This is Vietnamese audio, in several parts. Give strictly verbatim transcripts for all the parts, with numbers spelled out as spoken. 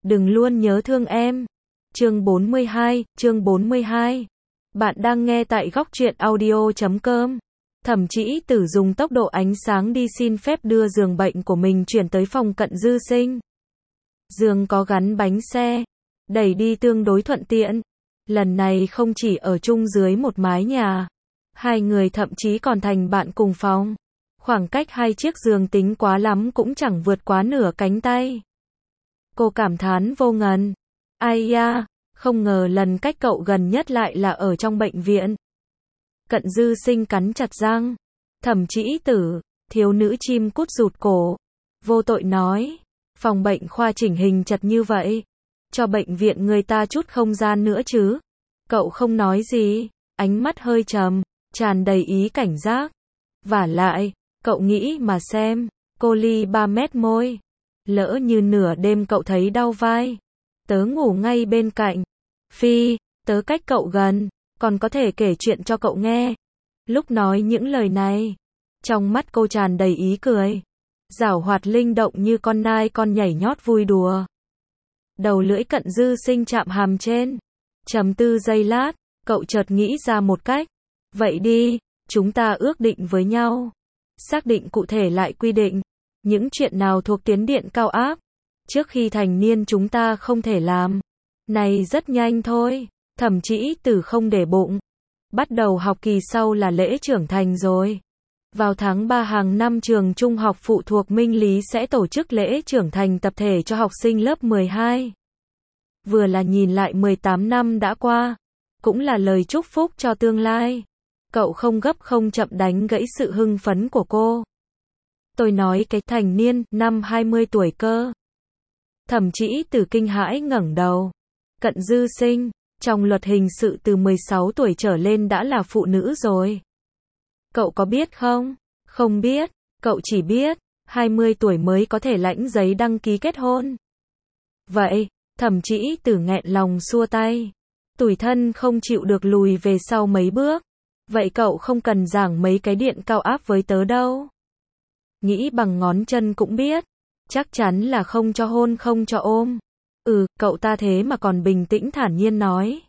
đừng luôn nhớ thương em. Chương bốn mươi hai, chương bốn mươi hai. Bạn đang nghe tại góc truyện audio chấm com. Thẩm Trĩ Tử dùng tốc độ ánh sáng đi xin phép đưa giường bệnh của mình chuyển tới phòng Cận Dư Sinh. Giường có gắn bánh xe, đẩy đi tương đối thuận tiện. Lần này không chỉ ở chung dưới một mái nhà, hai người thậm chí còn thành bạn cùng phòng. Khoảng cách hai chiếc giường tính quá lắm cũng chẳng vượt quá nửa cánh tay. Cô cảm thán vô ngần. Ai da, không ngờ lần cách cậu gần nhất lại là ở trong bệnh viện. Cận Dư Sinh cắn chặt răng. Thẩm Trĩ Tử, thiếu nữ chim cút rụt cổ, vô tội nói, phòng bệnh khoa chỉnh hình chật như vậy, cho bệnh viện người ta chút không gian nữa chứ. Cậu không nói gì, ánh mắt hơi trầm, tràn đầy ý cảnh giác. Vả lại, cậu nghĩ mà xem, cô ly ba mét môi. Lỡ như nửa đêm cậu thấy đau vai, tớ ngủ ngay bên cạnh. Phi, tớ cách cậu gần, còn có thể kể chuyện cho cậu nghe. Lúc nói những lời này, trong mắt cô tràn đầy ý cười, giảo hoạt linh động như con nai con nhảy nhót vui đùa. Đầu lưỡi Cận Dư Sinh chạm hàm trên. Trầm tư giây lát, cậu chợt nghĩ ra một cách. Vậy đi, chúng ta ước định với nhau. Xác định cụ thể lại quy định. Những chuyện nào thuộc tuyến điện cao áp, trước khi thành niên chúng ta không thể làm. Này rất nhanh thôi. Thẩm Trĩ Tử không để bụng. Bắt đầu học kỳ sau là lễ trưởng thành rồi. Vào tháng ba hàng năm trường trung học phụ thuộc Minh Lý sẽ tổ chức lễ trưởng thành tập thể cho học sinh lớp mười hai. Vừa là nhìn lại mười tám năm đã qua, cũng là lời chúc phúc cho tương lai. Cậu không gấp không chậm đánh gãy sự hưng phấn của cô. Tôi nói cái thành niên, năm hai mươi tuổi cơ. Thẩm Trĩ Tử kinh hãi ngẩng đầu. Cận Dư Sinh, trong luật hình sự từ mười sáu tuổi trở lên đã là phụ nữ rồi. Cậu có biết không? Không biết, cậu chỉ biết, hai mươi tuổi mới có thể lãnh giấy đăng ký kết hôn. Vậy, Thẩm Trĩ Tử nghẹn lòng xua tay. Tủi thân không chịu được lùi về sau mấy bước. Vậy cậu không cần giảng mấy cái điện cao áp với tớ đâu. Nghĩ bằng ngón chân cũng biết. Chắc chắn là không cho hôn không cho ôm. Ừ, cậu ta thế mà còn bình tĩnh thản nhiên nói.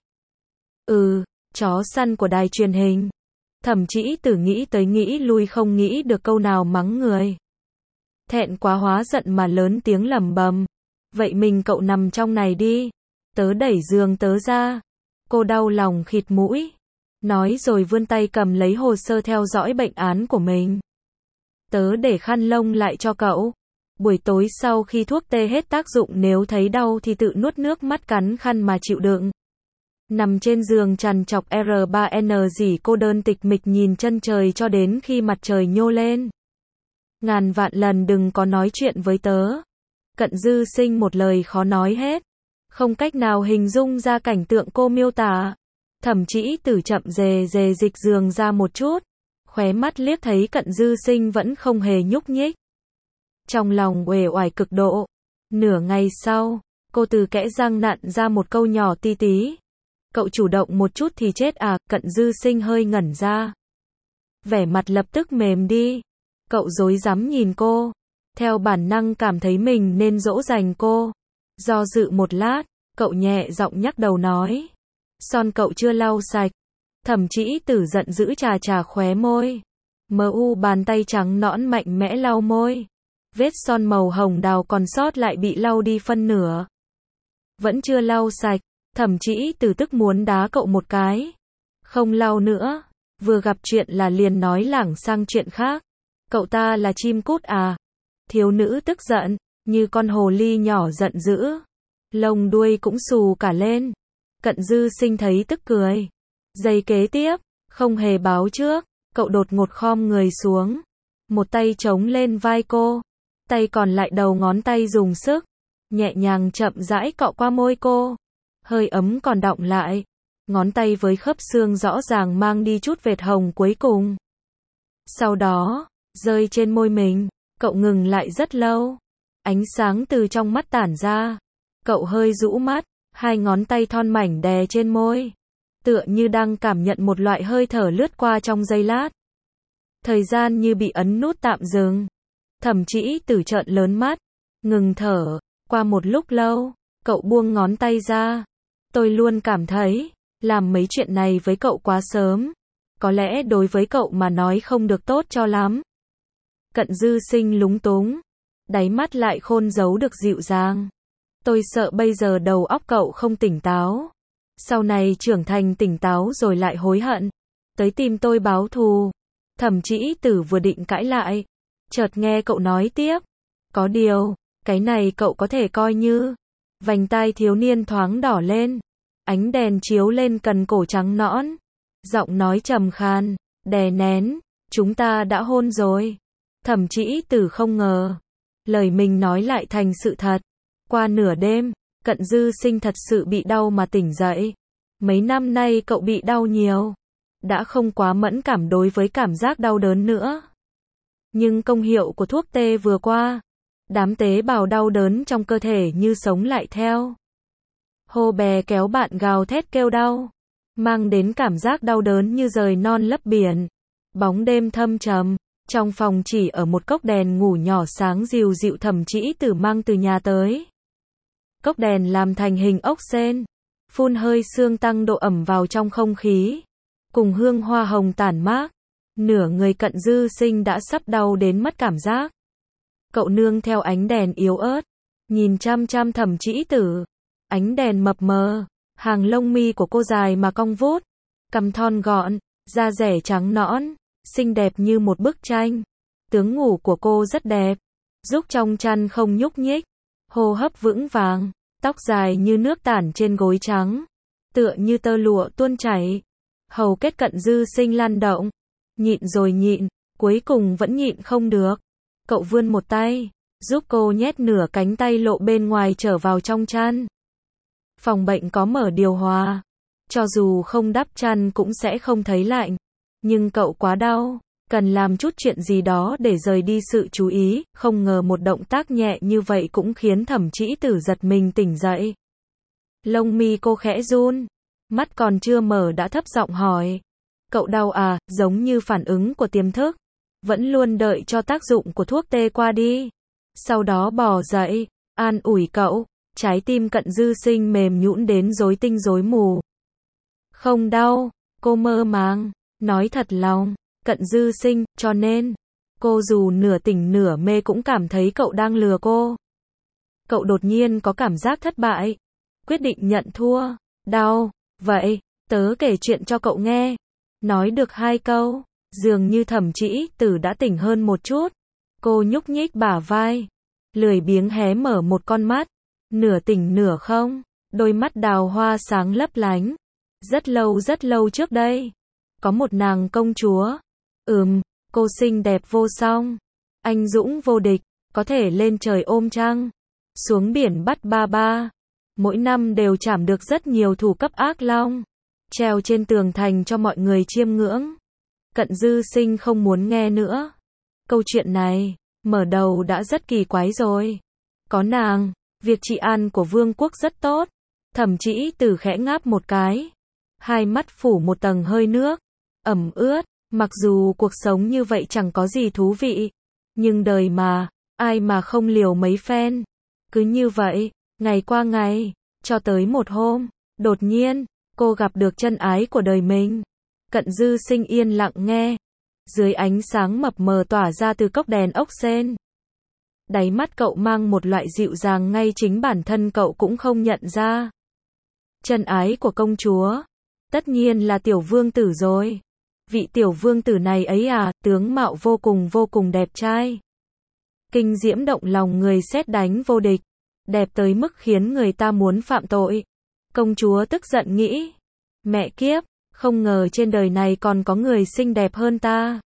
Ừ, chó săn của đài truyền hình. Thẩm Trĩ Tử nghĩ tới nghĩ lui không nghĩ được câu nào mắng người. Thẹn quá hóa giận mà lớn tiếng lẩm bẩm. Vậy mình cậu nằm trong này đi. Tớ đẩy giường tớ ra. Cô đau lòng khịt mũi. Nói rồi vươn tay cầm lấy hồ sơ theo dõi bệnh án của mình. Tớ để khăn lông lại cho cậu. Buổi tối sau khi thuốc tê hết tác dụng nếu thấy đau thì tự nuốt nước mắt cắn khăn mà chịu đựng. Nằm trên giường trằn trọc R ba N dỉ cô đơn tịch mịch nhìn chân trời cho đến khi mặt trời nhô lên. Ngàn vạn lần đừng có nói chuyện với tớ. Cận Dư Sinh một lời khó nói hết. Không cách nào hình dung ra cảnh tượng cô miêu tả. Thẩm Trĩ Tử chậm rề rề dịch giường ra một chút. Khóe mắt liếc thấy Cận Dư Sinh vẫn không hề nhúc nhích. Trong lòng uể oải cực độ. Nửa ngày sau, cô từ kẽ răng nặn ra một câu nhỏ ti tí. Cậu chủ động một chút thì chết à? Cận Dư Sinh hơi ngẩn ra. Vẻ mặt lập tức mềm đi. Cậu rối rắm nhìn cô. Theo bản năng cảm thấy mình nên dỗ dành cô. Do dự một lát, cậu nhẹ giọng nhắc đầu nói. Son cậu chưa lau sạch. Thẩm Trĩ Tử giận dữ chà chà khóe môi. Mờ u bàn tay trắng nõn mạnh mẽ lau môi. Vết son màu hồng đào còn sót lại bị lau đi phân nửa. Vẫn chưa lau sạch. Thẩm Trĩ Tử tức muốn đá cậu một cái. Không lau nữa. Vừa gặp chuyện là liền nói lảng sang chuyện khác. Cậu ta là chim cút à? Thiếu nữ tức giận, như con hồ ly nhỏ giận dữ. Lông đuôi cũng xù cả lên. Cận Dư Sinh thấy tức cười. Giây kế tiếp, không hề báo trước, cậu đột ngột khom người xuống. Một tay chống lên vai cô. Tay còn lại đầu ngón tay dùng sức. Nhẹ nhàng chậm rãi cọ qua môi cô. Hơi ấm còn đọng lại. Ngón tay với khớp xương rõ ràng mang đi chút vệt hồng cuối cùng. Sau đó, rơi trên môi mình. Cậu ngừng lại rất lâu. Ánh sáng từ trong mắt tản ra. Cậu hơi rũ mắt. Hai ngón tay thon mảnh đè trên môi. Tựa như đang cảm nhận một loại hơi thở lướt qua trong giây lát. Thời gian như bị ấn nút tạm dừng. Thẩm Trĩ Tử trợn lớn mắt. Ngừng thở. Qua một lúc lâu, Cậu buông ngón tay ra. Tôi luôn cảm thấy, làm mấy chuyện này với cậu quá sớm. Có lẽ đối với cậu mà nói không được tốt cho lắm. Cận Dư Sinh lúng túng. Đáy mắt lại khôn giấu được dịu dàng. Tôi sợ bây giờ đầu óc cậu không tỉnh táo. Sau này trưởng thành tỉnh táo rồi lại hối hận. Tới tìm tôi báo thù. Thẩm Trĩ Tử vừa định cãi lại. Chợt nghe cậu nói tiếp. Có điều, cái này cậu có thể coi như. Vành tai thiếu niên thoáng đỏ lên. Ánh đèn chiếu lên cần cổ trắng nõn. Giọng nói trầm khan, đè nén. Chúng ta đã hôn rồi. Thẩm Trĩ Tử không ngờ. Lời mình nói lại thành sự thật. Qua nửa đêm, Cận Dư Sinh thật sự bị đau mà tỉnh dậy. Mấy năm nay cậu bị đau nhiều. Đã không quá mẫn cảm đối với cảm giác đau đớn nữa. Nhưng công hiệu của thuốc tê vừa qua. Đám tế bào đau đớn trong cơ thể như sống lại theo. Hô bè kéo bạn gào thét kêu đau. Mang đến cảm giác đau đớn như rời non lấp biển. Bóng đêm thâm trầm. Trong phòng chỉ ở một cốc đèn ngủ nhỏ sáng dịu dịu Thẩm Trĩ Tử mang từ nhà tới. Cốc đèn làm thành hình ốc sên. Phun hơi sương tăng độ ẩm vào trong không khí. Cùng hương hoa hồng tản mát. Nửa người Cận Dư Sinh đã sắp đau đến mất cảm giác. Cậu nương theo ánh đèn yếu ớt. Nhìn chăm chăm Thẩm Trĩ Tử. Ánh đèn mập mờ. Hàng lông mi của cô dài mà cong vút. Cằm thon gọn. Da dẻ trắng nõn. Xinh đẹp như một bức tranh. Tướng ngủ của cô rất đẹp. Giúp trong chăn không nhúc nhích. Hô hấp vững vàng. Tóc dài như nước tản trên gối trắng. Tựa như tơ lụa tuôn chảy. Hầu kết Cận Dư Sinh lăn động. Nhịn rồi nhịn. Cuối cùng vẫn nhịn không được. Cậu vươn một tay. Giúp cô nhét nửa cánh tay lộ bên ngoài trở vào trong chăn. Phòng bệnh có mở điều hòa. Cho dù không đắp chăn cũng sẽ không thấy lạnh. Nhưng cậu quá đau. Cần làm chút chuyện gì đó để rời đi sự chú ý. Không ngờ một động tác nhẹ như vậy cũng khiến Thẩm Trĩ Tử giật mình tỉnh dậy. Lông mi cô khẽ run. Mắt còn chưa mở đã thấp giọng hỏi. Cậu đau à? Giống như phản ứng của tiềm thức. Vẫn luôn đợi cho tác dụng của thuốc tê qua đi. Sau đó bò dậy. An ủi cậu. Trái tim Cận Dư Sinh mềm nhũn đến rối tinh rối mù. Không đau. Cô mơ màng. Nói thật lòng. Cận Dư Sinh, cho nên. Cô dù nửa tỉnh nửa mê cũng cảm thấy cậu đang lừa cô. Cậu đột nhiên có cảm giác thất bại. Quyết định nhận thua. Đau. Vậy, tớ kể chuyện cho cậu nghe. Nói được hai câu. Dường như Thẩm Trĩ Tử đã tỉnh hơn một chút. Cô nhúc nhích bả vai. Lười biếng hé mở một con mắt. Nửa tỉnh nửa không. Đôi mắt đào hoa sáng lấp lánh. Rất lâu rất lâu trước đây. Có một nàng công chúa. Ừm, cô xinh đẹp vô song. Anh dũng vô địch. Có thể lên trời ôm trăng. Xuống biển bắt ba ba. Mỗi năm đều trảm được rất nhiều thủ cấp ác long. Treo trên tường thành cho mọi người chiêm ngưỡng. Cận Dư Sinh không muốn nghe nữa. Câu chuyện này, mở đầu đã rất kỳ quái rồi. Có nàng, việc trị an của vương quốc rất tốt. Thẩm Trĩ Tử khẽ ngáp một cái. Hai mắt phủ một tầng hơi nước. Ẩm ướt. Mặc dù cuộc sống như vậy chẳng có gì thú vị. Nhưng đời mà, ai mà không liều mấy phen. Cứ như vậy, ngày qua ngày, cho tới một hôm, đột nhiên, cô gặp được chân ái của đời mình. Cận Dư Sinh yên lặng nghe. Dưới ánh sáng mập mờ tỏa ra từ cốc đèn ốc sên. Đáy mắt cậu mang một loại dịu dàng ngay chính bản thân cậu cũng không nhận ra. Chân ái của công chúa. Tất nhiên là tiểu vương tử rồi. Vị tiểu vương tử này ấy à, tướng mạo vô cùng vô cùng đẹp trai. Kinh diễm động lòng người sét đánh vô địch. Đẹp tới mức khiến người ta muốn phạm tội. Công chúa tức giận nghĩ. Mẹ kiếp, không ngờ trên đời này còn có người xinh đẹp hơn ta.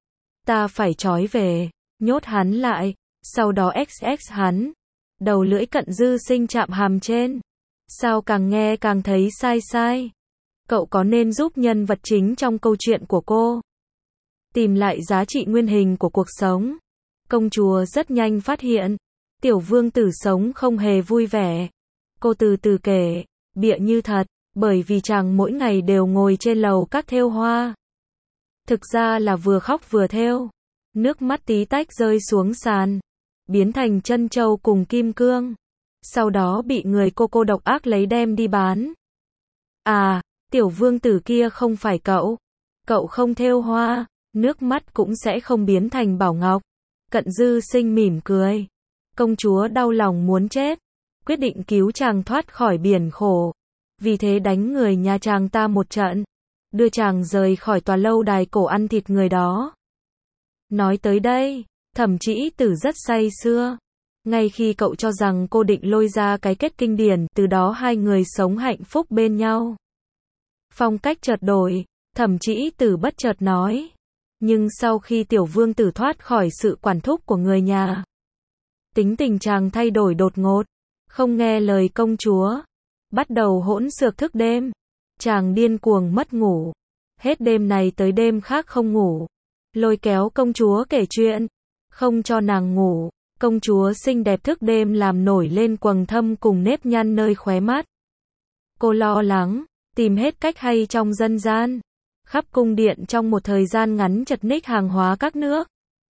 Ta phải trói về, nhốt hắn lại, sau đó ích ích hắn. Đầu lưỡi Cận Dư Sinh chạm hàm trên. Sao càng nghe càng thấy sai sai. Cậu có nên giúp nhân vật chính trong câu chuyện của cô tìm lại giá trị nguyên hình của cuộc sống? Công chúa rất nhanh phát hiện, tiểu vương tử sống không hề vui vẻ. Cô từ từ kể, bịa như thật, bởi vì chàng mỗi ngày đều ngồi trên lầu các thêu hoa. Thực ra là vừa khóc vừa thêu. Nước mắt tí tách rơi xuống sàn, biến thành trân châu cùng kim cương. sau đó bị người cô cô độc ác lấy đem đi bán. À, tiểu vương tử kia không phải cậu. Cậu không thêu hoa, nước mắt cũng sẽ không biến thành bảo ngọc. Cận Dư Sinh mỉm cười. Công chúa đau lòng muốn chết, quyết định cứu chàng thoát khỏi biển khổ. Vì thế đánh người nhà chàng ta một trận, đưa chàng rời khỏi tòa lâu đài cổ ăn thịt người đó. Nói tới đây, Thẩm Trĩ Tử rất say sưa. Ngay khi cậu cho rằng cô định lôi ra cái kết kinh điển, từ đó hai người sống hạnh phúc bên nhau. Phong cách chợt đổi, Thẩm Trĩ Tử bất chợt nói. Nhưng sau khi tiểu vương tử thoát khỏi sự quản thúc của người nhà, tính tình chàng thay đổi đột ngột, không nghe lời công chúa, bắt đầu hỗn xược thức đêm. Chàng điên cuồng mất ngủ, hết đêm này tới đêm khác không ngủ, lôi kéo công chúa kể chuyện, không cho nàng ngủ. Công chúa xinh đẹp thức đêm làm nổi lên quầng thâm cùng nếp nhăn nơi khóe mắt. Cô lo lắng, tìm hết cách hay trong dân gian, khắp cung điện trong một thời gian ngắn chật ních hàng hóa các nước.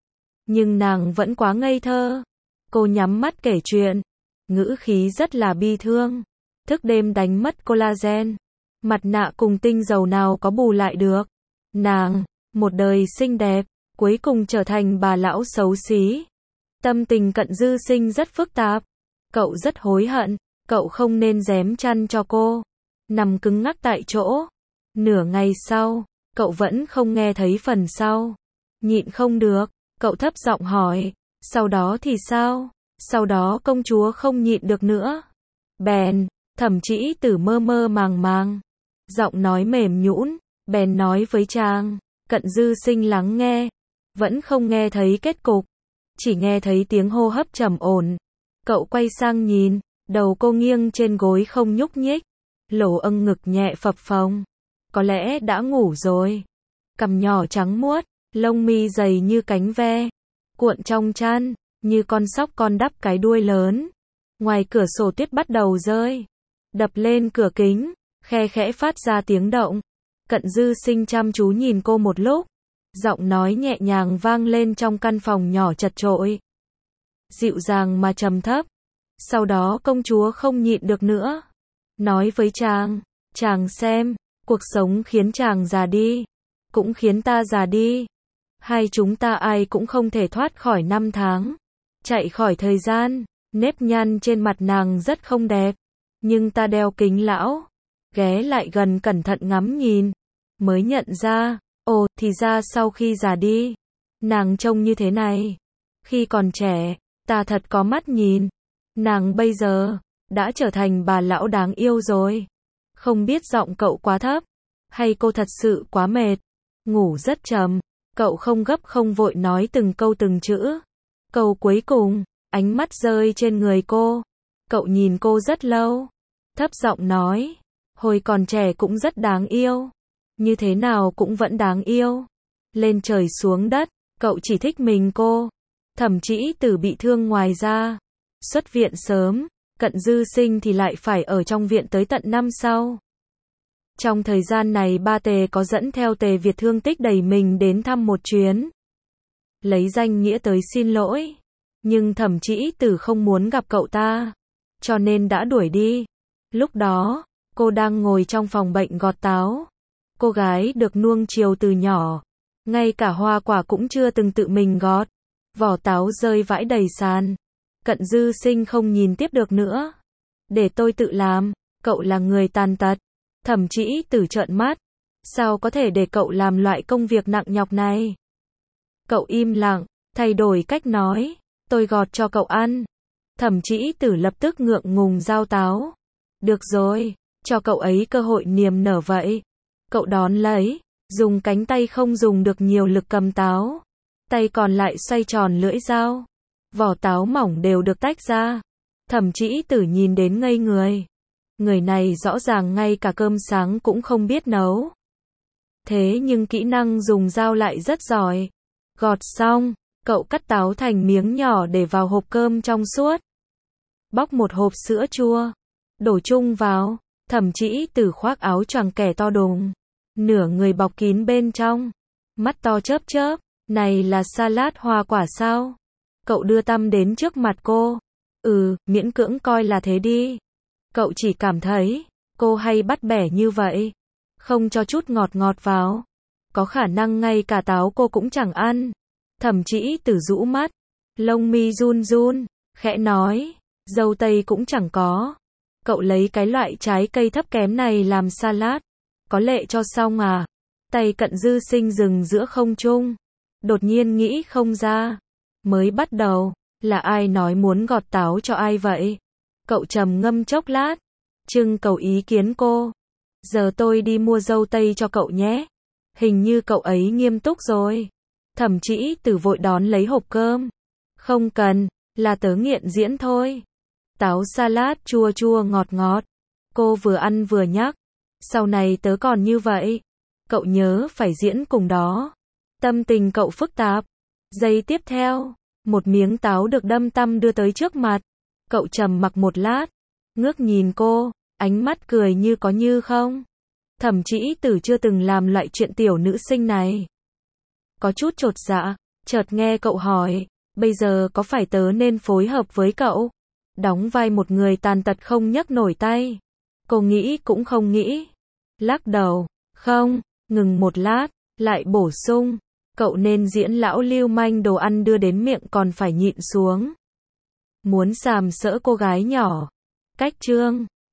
Nhưng nàng vẫn quá ngây thơ. Cô nhắm mắt kể chuyện, ngữ khí rất là bi thương. Thức đêm đánh mất collagen, mặt nạ cùng tinh dầu nào có bù lại được. Nàng, một đời xinh đẹp, cuối cùng trở thành bà lão xấu xí. Tâm tình Cận Dư Sinh rất phức tạp. Cậu rất hối hận, cậu không nên rém chăn cho cô. Nằm cứng ngắc tại chỗ. Nửa ngày sau, cậu vẫn không nghe thấy phần sau. Nhịn không được, cậu thấp giọng hỏi, sau đó thì sao? Sau đó công chúa không nhịn được nữa. Bèn, Thẩm Trĩ Tử mơ mơ màng màng, giọng nói mềm nhũn, bèn nói với chàng. Cận Dư Sinh lắng nghe, vẫn không nghe thấy kết cục, chỉ nghe thấy tiếng hô hấp trầm ổn. Cậu quay sang nhìn, đầu cô nghiêng trên gối không nhúc nhích, lỗ âng ngực nhẹ phập phồng, có lẽ đã ngủ rồi. Cằm nhỏ trắng muốt, lông mi dày như cánh ve, cuộn trong chăn, như con sóc con đắp cái đuôi lớn. Ngoài cửa sổ tuyết bắt đầu rơi, đập lên cửa kính, khe khẽ phát ra tiếng động. Cận Dư Sinh chăm chú nhìn cô một lúc, giọng nói nhẹ nhàng vang lên trong căn phòng nhỏ chật chội, dịu dàng mà trầm thấp. Sau đó công chúa không nhịn được nữa, nói với chàng, chàng xem, cuộc sống khiến chàng già đi, cũng khiến ta già đi. Hai chúng ta ai cũng không thể thoát khỏi năm tháng, chạy khỏi thời gian. Nếp nhăn trên mặt nàng rất không đẹp, nhưng ta đeo kính lão, ghé lại gần cẩn thận ngắm nhìn, mới nhận ra, ồ, thì ra sau khi già đi, nàng trông như thế này. Khi còn trẻ, ta thật có mắt nhìn. Nàng bây giờ, đã trở thành bà lão đáng yêu rồi. Không biết giọng cậu quá thấp, hay cô thật sự quá mệt. Ngủ rất trầm, cậu không gấp không vội nói từng câu từng chữ. Câu cuối cùng, ánh mắt rơi trên người cô. Cậu nhìn cô rất lâu, thấp giọng nói, hồi còn trẻ cũng rất đáng yêu. Như thế nào cũng vẫn đáng yêu. Lên trời xuống đất, cậu chỉ thích mình cô. Thẩm Trĩ Tử bị thương ngoài da, xuất viện sớm. Cận Dư Sinh thì lại phải ở trong viện tới tận năm sau. Trong thời gian này ba Tề có dẫn theo Tề Việt thương tích đầy mình đến thăm một chuyến, lấy danh nghĩa tới xin lỗi. Nhưng Thẩm Trĩ Tử không muốn gặp cậu ta, cho nên đã đuổi đi. Lúc đó, cô đang ngồi trong phòng bệnh gọt táo. Cô gái được nuông chiều từ nhỏ, ngay cả hoa quả cũng chưa từng tự mình gọt. Vỏ táo rơi vãi đầy sàn. Cận Dư Sinh không nhìn tiếp được nữa. Để tôi tự làm, cậu là người tàn tật. Thẩm Trĩ Tử trợn mắt. Sao có thể để cậu làm loại công việc nặng nhọc này? Cậu im lặng, thay đổi cách nói, tôi gọt cho cậu ăn. Thẩm Trĩ Tử lập tức ngượng ngùng giao táo. Được rồi, cho cậu ấy cơ hội niềm nở vậy. Cậu đón lấy, dùng cánh tay không dùng được nhiều lực cầm táo, tay còn lại xoay tròn lưỡi dao. Vỏ táo mỏng đều được tách ra. Thẩm Trĩ Tử nhìn đến ngây người. Người này rõ ràng ngay cả cơm sáng cũng không biết nấu. Thế nhưng kỹ năng dùng dao lại rất giỏi. Gọt xong, cậu cắt táo thành miếng nhỏ để vào hộp cơm trong suốt. Bóc một hộp sữa chua, đổ chung vào. Thẩm Trĩ Tử khoác áo choàng kẻ to đùng, nửa người bọc kín bên trong, mắt to chớp chớp. Này là salad hoa quả sao? Cậu đưa tăm đến trước mặt cô. Ừ, miễn cưỡng coi là thế đi. Cậu chỉ cảm thấy, cô hay bắt bẻ như vậy. Không cho chút ngọt ngọt vào. Có khả năng ngay cả táo cô cũng chẳng ăn. Thẩm Chỉ Tử rũ mắt. Lông mi run run. Khẽ nói. Dâu tây cũng chẳng có. Cậu lấy cái loại trái cây thấp kém này làm salad. Có lệ cho xong à? Tay Cận Dư Sinh dừng giữa không trung. Đột nhiên nghĩ không ra. Mới bắt đầu. Là ai nói muốn gọt táo cho ai vậy? Cậu trầm ngâm chốc lát. Trưng cầu ý kiến cô. Giờ tôi đi mua dâu tây cho cậu nhé. Hình như cậu ấy nghiêm túc rồi. Thẩm Chỉ Tử vội đón lấy hộp cơm. Không cần, là tớ nghiện diễn thôi. Táo salad chua chua ngọt ngọt. Cô vừa ăn vừa nhắc. Sau này tớ còn như vậy. Cậu nhớ phải diễn cùng đó. Tâm tình cậu phức tạp. Giây tiếp theo, một miếng táo được đâm tăm đưa tới trước mặt. Cậu trầm mặc một lát. Ngước nhìn cô, ánh mắt cười như có như không. Thẩm Chỉ Tử chưa từng làm loại chuyện tiểu nữ sinh này. Có chút chột dạ, chợt nghe cậu hỏi, bây giờ có phải tớ nên phối hợp với cậu? Đóng vai một người tàn tật không nhấc nổi tay. Cô nghĩ cũng không nghĩ. Lắc đầu, không, ngừng một lát, lại bổ sung, cậu nên diễn lão lưu manh đồ ăn đưa đến miệng còn phải nhịn xuống. Muốn sàm sỡ cô gái nhỏ. Cách chương